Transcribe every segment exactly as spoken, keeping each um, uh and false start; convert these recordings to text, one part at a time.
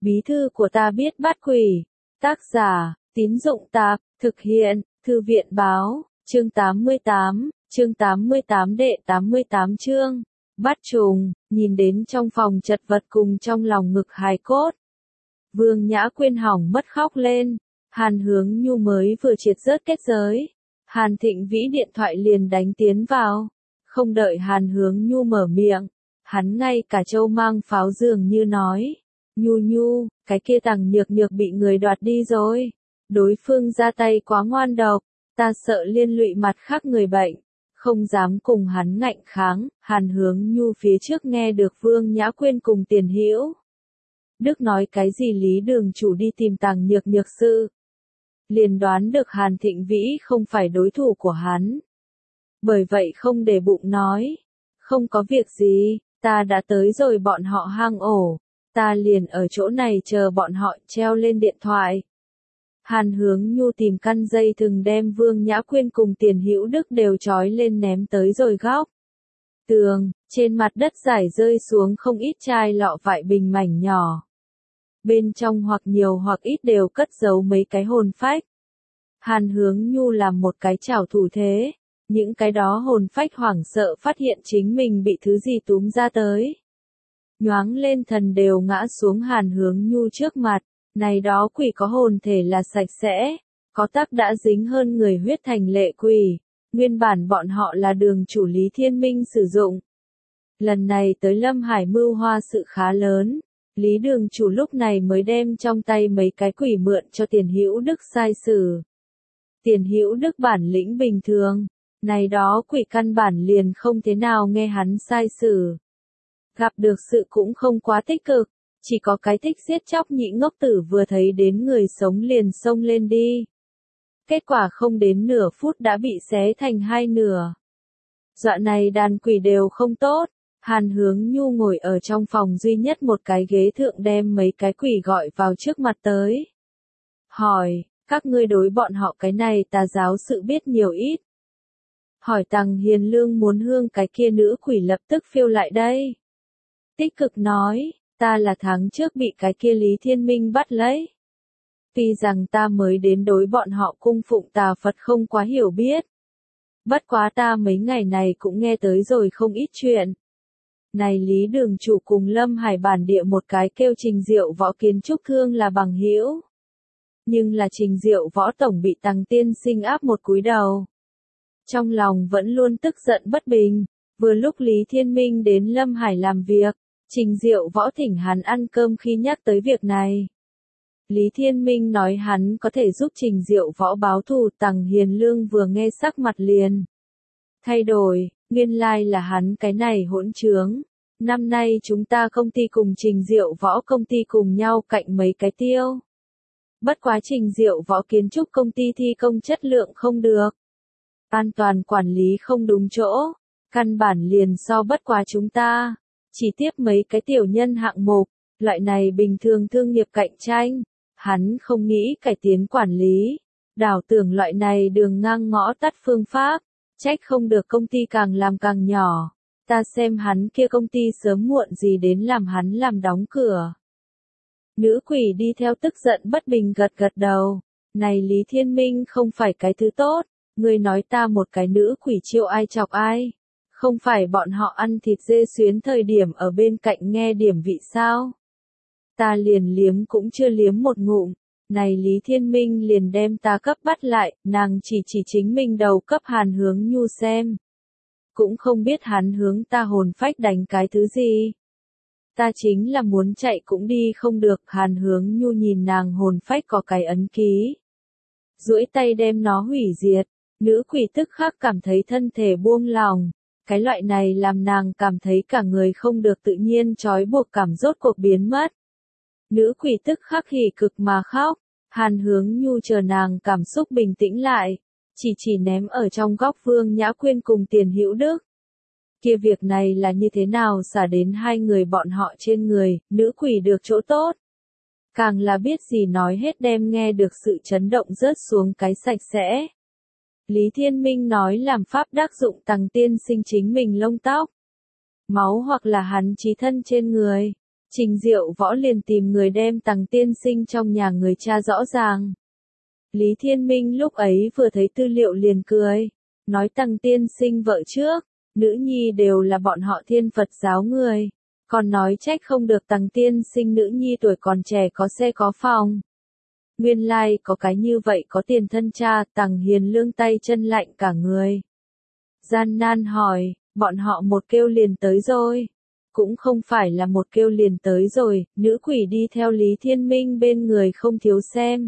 Bí thư của ta biết bắt quỷ. Tác giả, Tín Dụng Tạp, thực hiện, Thư viện Báo, chương tám mươi tám, chương tám mươi tám đệ tám mươi tám chương. Bắt trùng, nhìn đến trong phòng chật vật cùng trong lòng ngực hài cốt. Vương Nhã Quyên hỏng mất khóc lên, Hàn Hướng Nhu mới vừa triệt rớt kết giới. Hàn Thịnh Vĩ điện thoại liền đánh tiến vào, không đợi Hàn Hướng Nhu mở miệng, hắn ngay cả châu mang pháo dường như nói, Nhu Nhu, cái kia Tằng Nhược Nhược bị người đoạt đi rồi, đối phương ra tay quá ngoan độc, ta sợ liên lụy mặt khác người bệnh, không dám cùng hắn ngạnh kháng. Hàn Hướng Nhu phía trước nghe được Vương Nhã Quyên cùng Tiền Hữu Đức nói cái gì Lý Đường chủ đi tìm Tằng Nhược Nhược sự, liền đoán được Hàn Thịnh Vĩ không phải đối thủ của hắn. Bởi vậy không để bụng nói, không có việc gì, ta đã tới rồi bọn họ hang ổ, ta liền ở chỗ này chờ bọn họ treo lên điện thoại. Hàn Hướng Nhu tìm căn dây thừng đem Vương Nhã Quyên cùng Tiền Hữu Đức đều trói lên ném tới rồi góc tường, trên mặt đất rải rơi xuống không ít chai lọ vại bình mảnh nhỏ. Bên trong hoặc nhiều hoặc ít đều cất giấu mấy cái hồn phách. Hàn Hướng Nhu làm một cái chảo thủ thế, những cái đó hồn phách hoảng sợ phát hiện chính mình bị thứ gì túm ra tới. Nhoáng lên thần đều ngã xuống Hàn Hướng Nhu trước mặt, này đó quỷ có hồn thể là sạch sẽ, có tắc đã dính hơn người huyết thành lệ quỷ, nguyên bản bọn họ là Đường chủ Lý Thiên Minh sử dụng. Lần này tới Lâm Hải mưu hoa sự khá lớn. Lý Đường chủ lúc này mới đem trong tay mấy cái quỷ mượn cho Tiền Hữu Đức sai sử. Tiền Hữu Đức bản lĩnh bình thường, này đó quỷ căn bản liền không thế nào nghe hắn sai sử. Gặp được sự cũng không quá tích cực, chỉ có cái thích giết chóc nhị ngốc tử vừa thấy đến người sống liền xông lên đi. Kết quả không đến nửa phút đã bị xé thành hai nửa. Dọa này đàn quỷ đều không tốt. Hàn Hướng Nhu ngồi ở trong phòng duy nhất một cái ghế thượng đem mấy cái quỷ gọi vào trước mặt tới. Hỏi, các ngươi đối bọn họ cái này tà giáo sự biết nhiều ít. Hỏi Tằng Hiền Lương muốn hương cái kia nữ quỷ lập tức phiêu lại đây. Tích cực nói, ta là tháng trước bị cái kia Lý Thiên Minh bắt lấy. Tuy rằng ta mới đến đối bọn họ cung phụng tà Phật không quá hiểu biết. Bất quá ta mấy ngày này cũng nghe tới rồi không ít chuyện. Này Lý Đường chủ cùng Lâm Hải bản địa một cái kêu Trình Diệu Võ kiến trúc thương là bằng hữu. Nhưng là Trình Diệu Võ tổng bị Tằng tiên sinh áp một cúi đầu. Trong lòng vẫn luôn tức giận bất bình, vừa lúc Lý Thiên Minh đến Lâm Hải làm việc, Trình Diệu Võ thỉnh hắn ăn cơm khi nhắc tới việc này. Lý Thiên Minh nói hắn có thể giúp Trình Diệu Võ báo thù. Tằng Hiền Lương vừa nghe sắc mặt liền thay đổi. Nguyên lai là hắn cái này hỗn trướng. Năm nay chúng ta công ty cùng Trình Diệu Võ công ty cùng nhau cạnh mấy cái tiêu. Bất quá Trình Diệu Võ kiến trúc công ty thi công chất lượng không được. An toàn quản lý không đúng chỗ. Căn bản liền so bất quá chúng ta. Chỉ tiếp mấy cái tiểu nhân hạng mục. Loại này bình thường thương nghiệp cạnh tranh. Hắn không nghĩ cải tiến quản lý. Đảo tưởng loại này đường ngang ngõ tắt phương pháp. Trách không được công ty càng làm càng nhỏ. Ta xem hắn kia công ty sớm muộn gì đến làm hắn làm đóng cửa. Nữ quỷ đi theo tức giận bất bình gật gật đầu. Này Lý Thiên Minh không phải cái thứ tốt. Ngươi nói ta một cái nữ quỷ chiêu ai chọc ai. Không phải bọn họ ăn thịt dê xuyến thời điểm ở bên cạnh nghe điểm vị sao. Ta liền liếm cũng chưa liếm một ngụm. Này Lý Thiên Minh liền đem ta cấp bắt lại, nàng chỉ chỉ chính mình đầu cấp Hàn Hướng Nhu xem. Cũng không biết hắn hướng ta hồn phách đánh cái thứ gì. Ta chính là muốn chạy cũng đi không được. Hàn Hướng Nhu nhìn nàng hồn phách có cái ấn ký. Duỗi tay đem nó hủy diệt. Nữ quỷ tức khắc cảm thấy thân thể buông lòng. Cái loại này làm nàng cảm thấy cả người không được tự nhiên trói buộc cảm rốt cuộc biến mất. Nữ quỷ tức khắc hỉ cực mà khóc. Hàn Hướng Nhu chờ nàng cảm xúc bình tĩnh lại, chỉ chỉ ném ở trong góc Vương Nhã Quyên cùng Tiền Hữu Đức. Kia việc này là như thế nào xả đến hai người bọn họ trên người, nữ quỷ được chỗ tốt. Càng là biết gì nói hết đem nghe được sự chấn động rớt xuống cái sạch sẽ. Lý Thiên Minh nói làm pháp đắc dụng Tằng tiên sinh chính mình lông tóc. Máu hoặc là hắn chí thân trên người. Trình Diệu Võ liền tìm người đem Tằng tiên sinh trong nhà người cha rõ ràng. Lý Thiên Minh lúc ấy vừa thấy tư liệu liền cười, nói Tằng tiên sinh vợ trước, nữ nhi đều là bọn họ Thiên Phật giáo người, còn nói trách không được Tằng tiên sinh nữ nhi tuổi còn trẻ có xe có phòng. Nguyên lai like có cái như vậy có tiền thân cha, Tằng Hiền Lương tay chân lạnh cả người. Gian nan hỏi, bọn họ một kêu liền tới rồi. Cũng không phải là một kêu liền tới rồi, nữ quỷ đi theo Lý Thiên Minh bên người không thiếu xem.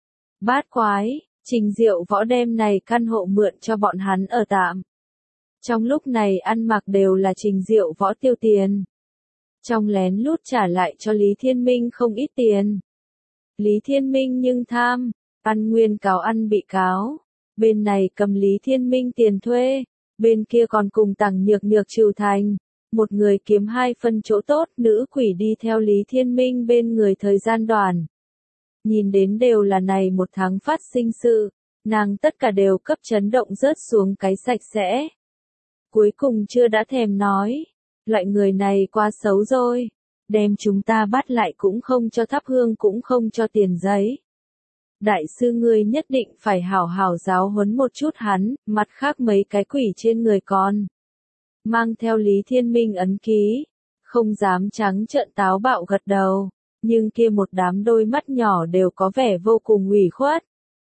Bát quái, Trình Diệu Võ đem này căn hộ mượn cho bọn hắn ở tạm. Trong lúc này ăn mặc đều là Trình Diệu Võ tiêu tiền. Trong lén lút trả lại cho Lý Thiên Minh không ít tiền. Lý Thiên Minh nhưng tham, ăn nguyên cáo ăn bị cáo. Bên này cầm Lý Thiên Minh tiền thuê, bên kia còn cùng Tằng Nhược Nhược trừ thành. Một người kiếm hai phân chỗ tốt, nữ quỷ đi theo Lý Thiên Minh bên người thời gian đoàn. Nhìn đến đều là này một tháng phát sinh sự, nàng tất cả đều cấp chấn động rớt xuống cái sạch sẽ. Cuối cùng chưa đã thèm nói, loại người này quá xấu rồi, đem chúng ta bắt lại cũng không cho thắp hương cũng không cho tiền giấy. Đại sư ngươi nhất định phải hảo hảo giáo huấn một chút hắn, mặt khác mấy cái quỷ trên người con. Mang theo Lý Thiên Minh ấn ký, không dám trắng trợn táo bạo gật đầu, nhưng kia một đám đôi mắt nhỏ đều có vẻ vô cùng ủy khuất.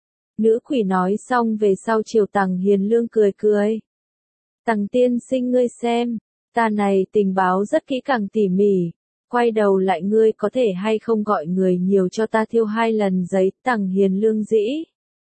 Nữ quỷ nói xong về sau chiều Tằng Hiền Lương cười cười. Tằng tiên sinh ngươi xem, ta này tình báo rất kỹ càng tỉ mỉ, quay đầu lại ngươi có thể hay không gọi người nhiều cho ta thiêu hai lần giấy. Tằng Hiền Lương dĩ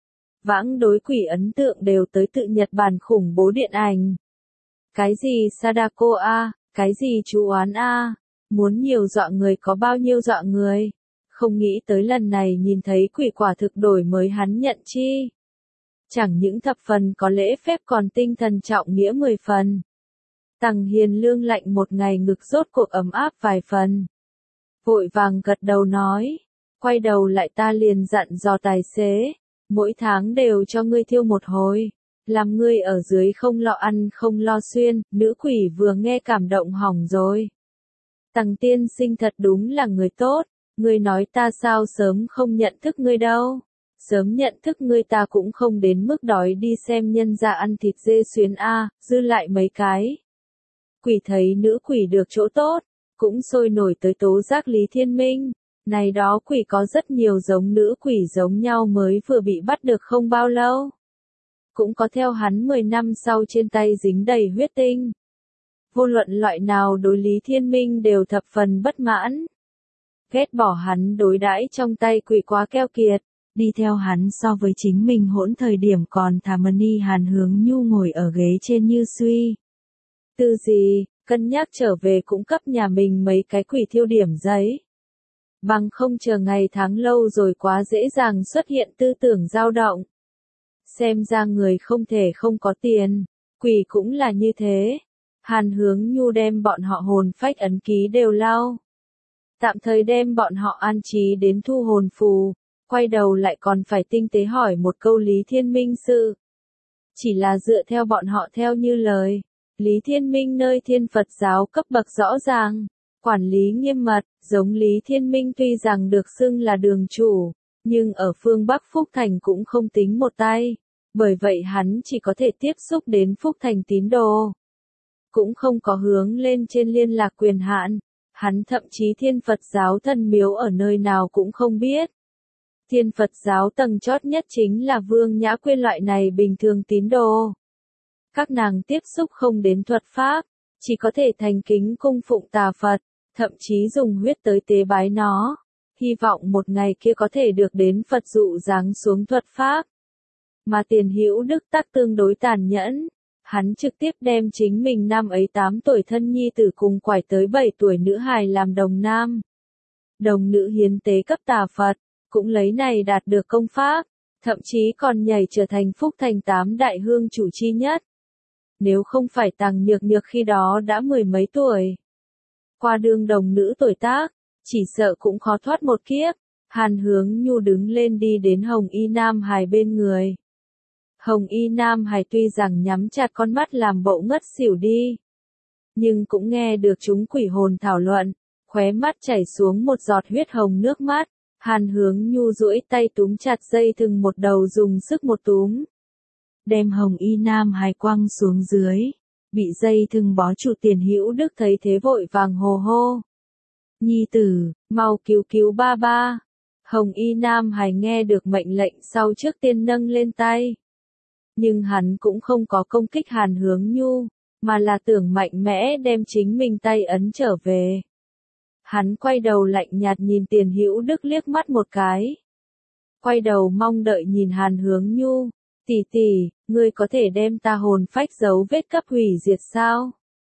vãng đối quỷ ấn tượng đều tới tự Nhật Bản khủng bố điện ảnh. Cái gì Sadako a, cái gì chú oán a, muốn nhiều dọa người có bao nhiêu dọa người. Không nghĩ tới lần này nhìn thấy quỷ quả thực đổi mới hắn nhận chi. Chẳng những thập phần có lễ phép còn tinh thần trọng nghĩa mười phần. Tằng Hiền Lương lạnh một ngày ngực rốt cuộc ấm áp vài phần. Vội vàng gật đầu nói, quay đầu lại ta liền dặn dò tài xế, mỗi tháng đều cho ngươi thiêu một hồi. Làm ngươi ở dưới không lo ăn không lo xuyên, nữ quỷ vừa nghe cảm động hỏng rồi. Tằng tiên sinh thật đúng là người tốt, ngươi nói ta sao sớm không nhận thức ngươi đâu. Sớm nhận thức ngươi ta cũng không đến mức đói đi xem nhân gia ăn thịt dê xuyến a, dư lại mấy cái. Quỷ thấy nữ quỷ được chỗ tốt, cũng sôi nổi tới tố giác Lý Thiên Minh. Này đó quỷ có rất nhiều giống nữ quỷ giống nhau mới vừa bị bắt được không bao lâu. Cũng có theo hắn mười năm sau trên tay dính đầy huyết tinh. Vô luận loại nào đối Lý Thiên Minh đều thập phần bất mãn. Ghét bỏ hắn đối đãi trong tay quỷ quá keo kiệt, đi theo hắn so với chính mình hỗn thời điểm còn thà Mani Hàn Hướng Nhu ngồi ở ghế trên như suy. Tư gì, cân nhắc trở về cũng cấp nhà mình mấy cái quỷ thiêu điểm giấy. Bằng không chờ ngày tháng lâu rồi quá dễ dàng xuất hiện tư tưởng dao động. Xem ra người không thể không có tiền, quỷ cũng là như thế. Hàn Hướng Nhu đem bọn họ hồn phách ấn ký đều lau. Tạm thời đem bọn họ an trí đến thu hồn phù, quay đầu lại còn phải tinh tế hỏi một câu Lý Thiên Minh sự. Chỉ là dựa theo bọn họ theo như lời, Lý Thiên Minh nơi Thiên Phật giáo cấp bậc rõ ràng, quản lý nghiêm mật, giống Lý Thiên Minh tuy rằng được xưng là đường chủ, nhưng ở phương Bắc Phúc Thành cũng không tính một tay, bởi vậy hắn chỉ có thể tiếp xúc đến Phúc Thành tín đồ. Cũng không có hướng lên trên liên lạc quyền hạn, hắn thậm chí Thiên Phật giáo thần miếu ở nơi nào cũng không biết. Thiên Phật giáo tầng chót nhất chính là Vương Nhã Quyên loại này bình thường tín đồ. Các nàng tiếp xúc không đến thuật pháp, chỉ có thể thành kính cung phụng tà Phật, thậm chí dùng huyết tới tế bái nó, hy vọng một ngày kia có thể được đến Phật dụ giáng xuống thuật pháp. Mà Tiền Hữu Đức tắc tương đối tàn nhẫn, hắn trực tiếp đem chính mình năm ấy tám tuổi thân nhi tử cùng quải tới bảy tuổi nữ hài làm đồng nam. Đồng nữ hiến tế cấp tà Phật, cũng lấy này đạt được công pháp, thậm chí còn nhảy trở thành Phúc Thành tám đại hương chủ chi nhất. Nếu không phải Tằng Nhược Nhược khi đó đã mười mấy tuổi, qua đương đồng nữ tuổi tác, chỉ sợ cũng khó thoát một kiếp. Hàn Hướng Nhu đứng lên đi đến Hồng Y Nam Hải bên người. Hồng Y Nam Hải tuy rằng nhắm chặt con mắt làm bộ ngất xỉu đi, nhưng cũng nghe được chúng quỷ hồn thảo luận, khóe mắt chảy xuống một giọt huyết hồng nước mắt. Hàn Hướng Nhu duỗi tay túm chặt dây thừng một đầu dùng sức một túm. Đem Hồng Y Nam Hải quăng xuống dưới. Bị dây thừng bó trụ Tiền Hữu Đức thấy thế vội vàng hồ hô. Nhi tử, mau cứu cứu ba ba. Hồng Y Nam Hải nghe được mệnh lệnh sau trước tiên nâng lên tay. Nhưng hắn cũng không có công kích Hàn Hướng Nhu, mà là tưởng mạnh mẽ đem chính mình tay ấn trở về. Hắn quay đầu lạnh nhạt nhìn Tiền Hữu Đức liếc mắt một cái. Quay đầu mong đợi nhìn Hàn Hướng Nhu, tỷ tỷ, ngươi có thể đem ta hồn phách dấu vết cấp hủy diệt sao?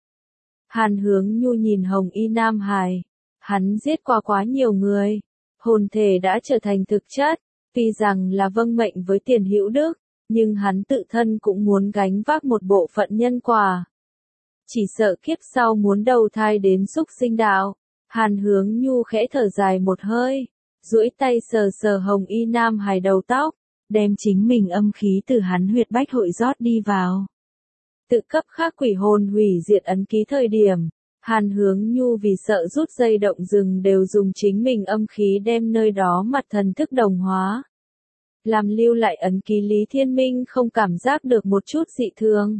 Hàn Hướng Nhu nhìn Hồng Y Nam Hải, hắn giết qua quá nhiều người, hồn thể đã trở thành thực chất, tuy rằng là vâng mệnh với Tiền Hữu Đức, nhưng hắn tự thân cũng muốn gánh vác một bộ phận nhân quả. Chỉ sợ kiếp sau muốn đầu thai đến súc sinh đạo. Hàn Hướng Nhu khẽ thở dài một hơi, duỗi tay sờ sờ Hồng Y Nam Hải đầu tóc, đem chính mình âm khí từ hắn huyệt bách hội rót đi vào. Tự cấp khắc quỷ hồn hủy diệt ấn ký thời điểm, Hàn Hướng Nhu vì sợ rút dây động rừng đều dùng chính mình âm khí đem nơi đó mặt thần thức đồng hóa. Làm lưu lại ấn ký Lý Thiên Minh không cảm giác được một chút dị thường.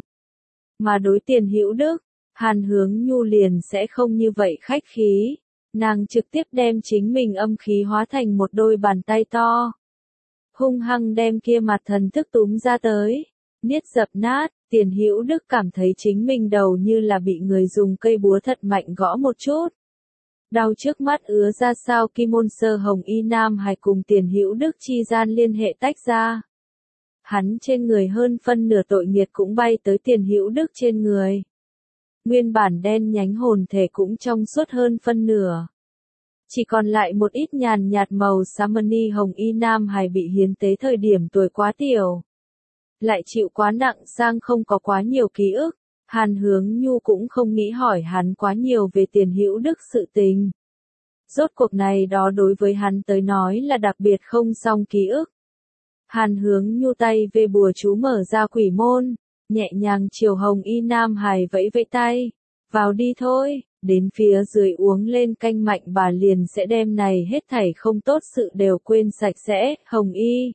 Mà đối Tiền Hữu Đức, Hàn Hướng Nhu liền sẽ không như vậy khách khí, nàng trực tiếp đem chính mình âm khí hóa thành một đôi bàn tay to. Hung hăng đem kia mặt thần thức túm ra tới, niết dập nát, Tiền Hữu Đức cảm thấy chính mình đầu như là bị người dùng cây búa thật mạnh gõ một chút. Đau trước mắt ứa ra sao Kim Môn Sơ Hồng Y Nam Hải cùng Tiền Hữu Đức chi gian liên hệ tách ra. Hắn trên người hơn phân nửa tội nghiệt cũng bay tới Tiền Hữu Đức trên người. Nguyên bản đen nhánh hồn thể cũng trong suốt hơn phân nửa. Chỉ còn lại một ít nhàn nhạt màu Samani Hồng Y Nam Hải bị hiến tế thời điểm tuổi quá tiểu. Lại chịu quá nặng sang không có quá nhiều ký ức. Hàn Hướng Nhu cũng không nghĩ hỏi hắn quá nhiều về Tiền Hữu Đức sự tình. Rốt cuộc này đó đối với hắn tới nói là đặc biệt không song ký ức. Hàn Hướng Nhu tay về bùa chú mở ra quỷ môn, nhẹ nhàng chiều Hồng Y Nam Hải vẫy vẫy tay, vào đi thôi, đến phía dưới uống lên canh mạnh bà liền sẽ đem này hết thảy không tốt sự đều quên sạch sẽ. Hồng Y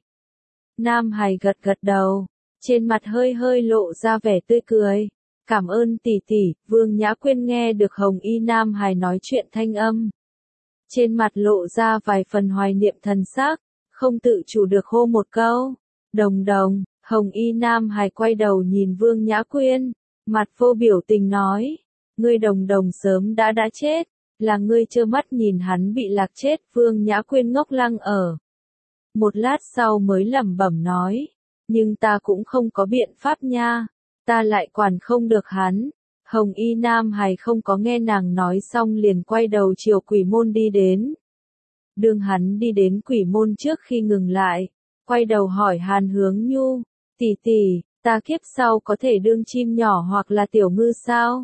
Nam Hải gật gật đầu, trên mặt hơi hơi lộ ra vẻ tươi cười. Cảm ơn tỷ tỷ. Vương Nhã Quyên nghe được Hồng Y Nam Hải nói chuyện thanh âm. Trên mặt lộ ra vài phần hoài niệm thần sắc, không tự chủ được hô một câu. Đồng đồng. Hồng Y Nam Hải quay đầu nhìn Vương Nhã Quyên, mặt vô biểu tình nói. Ngươi đồng đồng sớm đã đã chết, là ngươi trơ mắt nhìn hắn bị lạc chết. Vương Nhã Quyên ngốc lăng ở. Một lát sau mới lẩm bẩm nói. Nhưng ta cũng không có biện pháp nha. Ta lại quản không được hắn. Hồng Y Nam Hải không có nghe nàng nói xong liền quay đầu chiều quỷ môn đi đến. Đường hắn đi đến quỷ môn trước khi ngừng lại, quay đầu hỏi Hàn Hướng Nhu, tỷ tỷ, ta kiếp sau có thể đương chim nhỏ hoặc là tiểu ngư sao?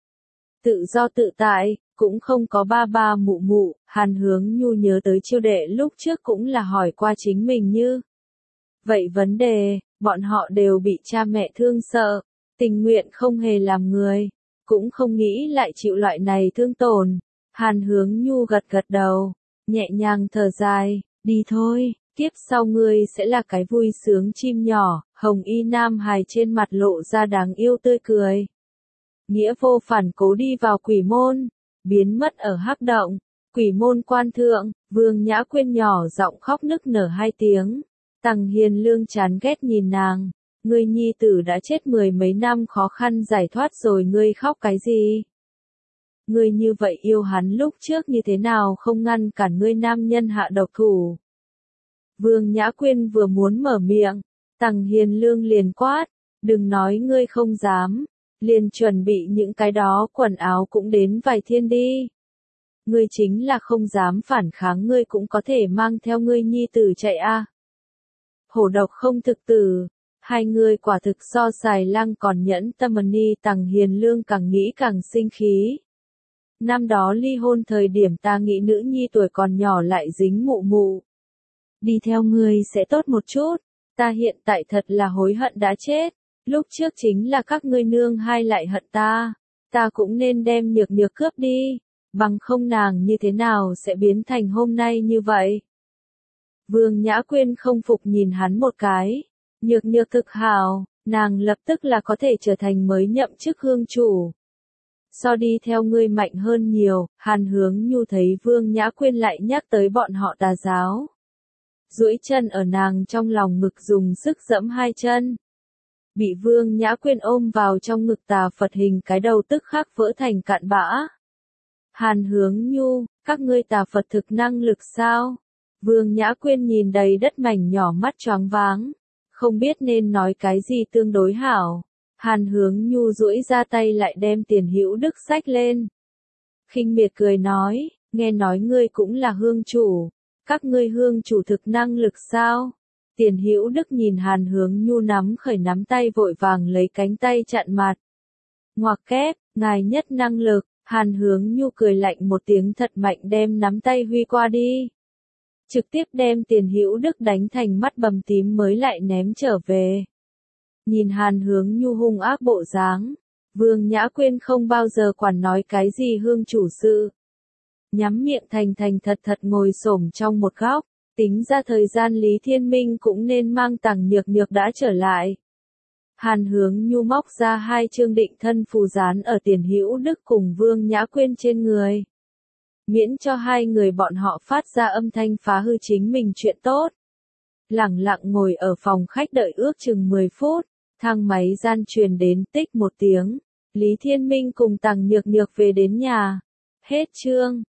Tự do tự tại, cũng không có ba ba mụ mụ. Hàn Hướng Nhu nhớ tới chiêu đệ lúc trước cũng là hỏi qua chính mình như. Vậy vấn đề, bọn họ đều bị cha mẹ thương sợ, tình nguyện không hề làm người, cũng không nghĩ lại chịu loại này thương tổn. Hàn Hướng Nhu gật gật đầu, nhẹ nhàng thở dài, đi thôi, kiếp sau ngươi sẽ là cái vui sướng chim nhỏ. Hồng Y Nam Hải trên mặt lộ ra đáng yêu tươi cười. Nghĩa vô phản cố đi vào quỷ môn, biến mất ở hắc động. Quỷ môn quan thượng, Vương Nhã Quyên nhỏ giọng khóc nức nở hai tiếng. Tằng Hiền Lương chán ghét nhìn nàng, ngươi nhi tử đã chết mười mấy năm khó khăn giải thoát rồi ngươi khóc cái gì? Ngươi như vậy yêu hắn lúc trước như thế nào không ngăn cản ngươi nam nhân hạ độc thủ? Vương Nhã Quyên vừa muốn mở miệng, Tằng Hiền Lương liền quát, đừng nói ngươi không dám, liền chuẩn bị những cái đó quần áo cũng đến vài thiên đi. Ngươi chính là không dám phản kháng ngươi cũng có thể mang theo ngươi nhi tử chạy a. À. Hổ độc không thực tử, hai người quả thực so xài lang còn nhẫn tâm. Ni Tằng Hiền Lương càng nghĩ càng sinh khí. Năm đó ly hôn thời điểm ta nghĩ nữ nhi tuổi còn nhỏ lại dính mụ mụ. Đi theo ngươi sẽ tốt một chút, ta hiện tại thật là hối hận đã chết, lúc trước chính là các ngươi nương hai lại hận ta, ta cũng nên đem nhược nhược cướp đi, bằng không nàng như thế nào sẽ biến thành hôm nay như vậy. Vương Nhã Quyên không phục nhìn hắn một cái, nhược nhược thực hào, nàng lập tức là có thể trở thành mới nhậm chức hương chủ. So đi theo ngươi mạnh hơn nhiều, Hàn Hướng Nhu thấy Vương Nhã Quyên lại nhắc tới bọn họ tà giáo. Duỗi chân ở nàng trong lòng ngực dùng sức giẫm hai chân. Bị Vương Nhã Quyên ôm vào trong ngực tà Phật hình cái đầu tức khắc vỡ thành cạn bã. Hàn Hướng Nhu, các ngươi tà Phật thực năng lực sao? Vương Nhã Quyên nhìn đầy đất mảnh nhỏ mắt choáng váng, không biết nên nói cái gì tương đối hảo. Hàn Hướng Nhu duỗi ra tay lại đem Tiền Hữu Đức xách lên. Khinh miệt cười nói, nghe nói ngươi cũng là hương chủ, các ngươi hương chủ thực năng lực sao? Tiền Hữu Đức nhìn Hàn Hướng Nhu nắm khởi nắm tay vội vàng lấy cánh tay chặn mặt. Ngoặc kép, ngài nhất năng lực, Hàn Hướng Nhu cười lạnh một tiếng thật mạnh đem nắm tay huy qua đi. Trực tiếp đem Tiền Hữu Đức đánh thành mắt bầm tím mới lại ném trở về. Nhìn Hàn Hướng Nhu hung ác bộ dáng, Vương Nhã Quyên không bao giờ quản nói cái gì hương chủ sự. Nhắm miệng thành thành thật thật ngồi xổm trong một góc, tính ra thời gian Lý Thiên Minh cũng nên mang Tằng Nhược Nhược đã trở lại. Hàn Hướng Nhu móc ra hai chương định thân phù dán ở Tiền Hữu Đức cùng Vương Nhã Quyên trên người. Miễn cho hai người bọn họ phát ra âm thanh phá hư chính mình chuyện tốt. Lẳng lặng ngồi ở phòng khách đợi ước chừng mười phút, thang máy gian truyền đến tích một tiếng. Lý Thiên Minh cùng Tằng Nhược Nhược về đến nhà. Hết chương.